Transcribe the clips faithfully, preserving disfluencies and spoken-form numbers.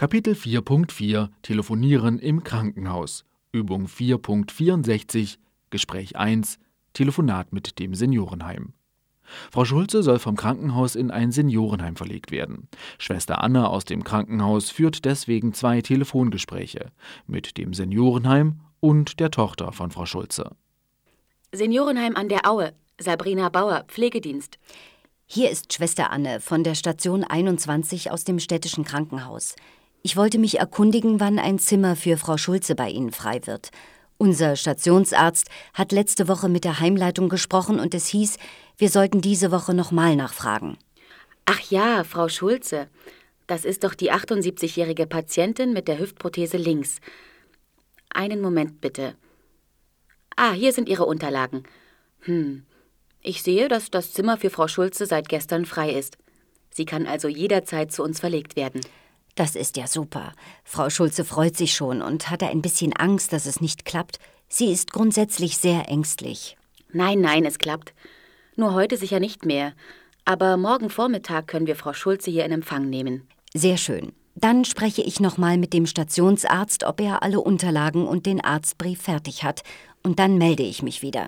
Kapitel vier Punkt vier Telefonieren im Krankenhaus. Übung vier Punkt vierundsechzig Gespräch eins Telefonat mit dem Seniorenheim. Frau Schulze soll vom Krankenhaus in ein Seniorenheim verlegt werden. Schwester Anne aus dem Krankenhaus führt deswegen zwei Telefongespräche mit dem Seniorenheim und der Tochter von Frau Schulze. Seniorenheim an der Aue, Sabrina Bauer, Pflegedienst. Hier ist Schwester Anne von der Station einundzwanzig aus dem städtischen Krankenhaus. Ich wollte mich erkundigen, wann ein Zimmer für Frau Schulze bei Ihnen frei wird. Unser Stationsarzt hat letzte Woche mit der Heimleitung gesprochen und es hieß, wir sollten diese Woche nochmal nachfragen. Ach ja, Frau Schulze. Das ist doch die achtundsiebzigjährige Patientin mit der Hüftprothese links. Einen Moment bitte. Ah, hier sind Ihre Unterlagen. Hm, ich sehe, dass das Zimmer für Frau Schulze seit gestern frei ist. Sie kann also jederzeit zu uns verlegt werden. Das ist ja super. Frau Schulze freut sich schon und hatte ein bisschen Angst, dass es nicht klappt. Sie ist grundsätzlich sehr ängstlich. Nein, nein, es klappt. Nur heute sicher nicht mehr. Aber morgen Vormittag können wir Frau Schulze hier in Empfang nehmen. Sehr schön. Dann spreche ich nochmal mit dem Stationsarzt, ob er alle Unterlagen und den Arztbrief fertig hat. Und dann melde ich mich wieder.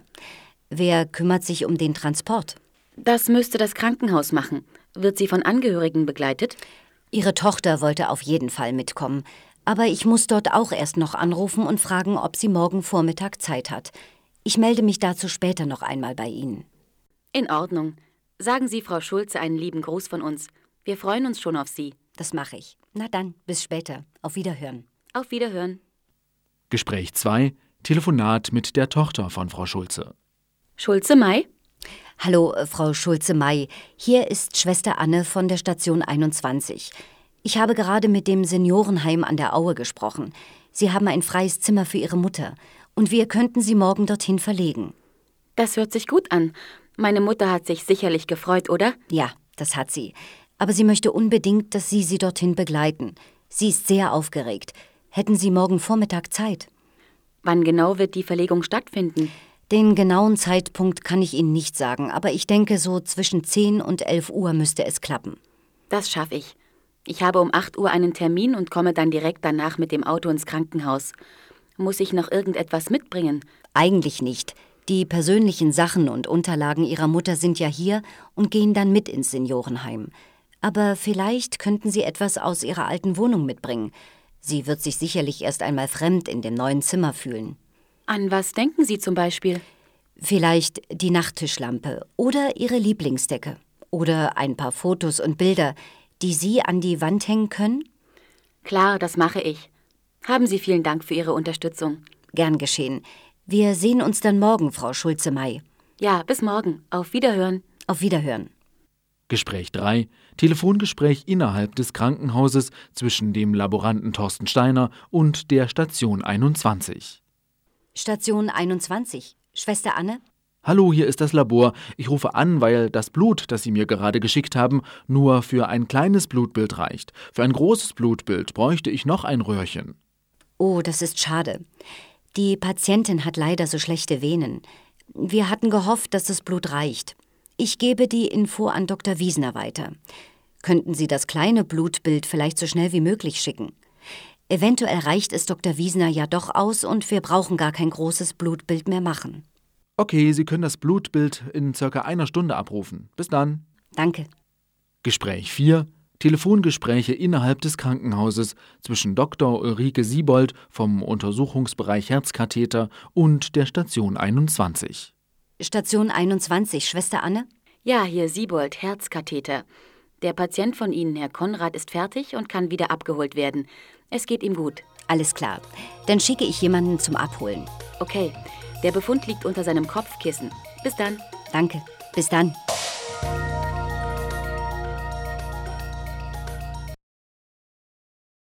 Wer kümmert sich um den Transport? Das müsste das Krankenhaus machen. Wird sie von Angehörigen begleitet? Ihre Tochter wollte auf jeden Fall mitkommen. Aber ich muss dort auch erst noch anrufen und fragen, ob sie morgen Vormittag Zeit hat. Ich melde mich dazu später noch einmal bei Ihnen. In Ordnung. Sagen Sie Frau Schulze einen lieben Gruß von uns. Wir freuen uns schon auf Sie. Das mache ich. Na dann, bis später. Auf Wiederhören. Auf Wiederhören. Gespräch zwei Telefonat mit der Tochter von Frau Schulze. Schulze Mai? Hallo, Frau Schulze-May. Hier ist Schwester Anne von der Station einundzwanzig. Ich habe gerade mit dem Seniorenheim an der Aue gesprochen. Sie haben ein freies Zimmer für Ihre Mutter. Und wir könnten Sie morgen dorthin verlegen. Das hört sich gut an. Meine Mutter hat sich sicherlich gefreut, oder? Ja, das hat sie. Aber sie möchte unbedingt, dass Sie sie dorthin begleiten. Sie ist sehr aufgeregt. Hätten Sie morgen Vormittag Zeit? Wann genau wird die Verlegung stattfinden? Den genauen Zeitpunkt kann ich Ihnen nicht sagen, aber ich denke, so zwischen zehn und elf Uhr müsste es klappen. Das schaffe ich. Ich habe um acht Uhr einen Termin und komme dann direkt danach mit dem Auto ins Krankenhaus. Muss ich noch irgendetwas mitbringen? Eigentlich nicht. Die persönlichen Sachen und Unterlagen Ihrer Mutter sind ja hier und gehen dann mit ins Seniorenheim. Aber vielleicht könnten Sie etwas aus Ihrer alten Wohnung mitbringen. Sie wird sich sicherlich erst einmal fremd in dem neuen Zimmer fühlen. An was denken Sie zum Beispiel? Vielleicht die Nachttischlampe oder Ihre Lieblingsdecke. Oder ein paar Fotos und Bilder, die Sie an die Wand hängen können? Klar, das mache ich. Haben Sie vielen Dank für Ihre Unterstützung. Gern geschehen. Wir sehen uns dann morgen, Frau Schulze-May. Ja, bis morgen. Auf Wiederhören. Auf Wiederhören. Gespräch drei Telefongespräch innerhalb des Krankenhauses zwischen dem Laboranten Thorsten Steiner und der Station einundzwanzig. Station einundzwanzig. Schwester Anne? Hallo, hier ist das Labor. Ich rufe an, weil das Blut, das Sie mir gerade geschickt haben, nur für ein kleines Blutbild reicht. Für ein großes Blutbild bräuchte ich noch ein Röhrchen. Oh, das ist schade. Die Patientin hat leider so schlechte Venen. Wir hatten gehofft, dass das Blut reicht. Ich gebe die Info an Doktor Wiesner weiter. Könnten Sie das kleine Blutbild vielleicht so schnell wie möglich schicken? Eventuell reicht es Doktor Wiesner ja doch aus und wir brauchen gar kein großes Blutbild mehr machen. Okay, Sie können das Blutbild in circa einer Stunde abrufen. Bis dann. Danke. Gespräch vier Telefongespräche innerhalb des Krankenhauses zwischen Doktor Ulrike Siebold vom Untersuchungsbereich Herzkatheter und der Station einundzwanzig. Station einundzwanzig, Schwester Anne? Ja, hier Siebold, Herzkatheter. Der Patient von Ihnen, Herr Konrad, ist fertig und kann wieder abgeholt werden. Es geht ihm gut. Alles klar. Dann schicke ich jemanden zum Abholen. Okay. Der Befund liegt unter seinem Kopfkissen. Bis dann. Danke. Bis dann.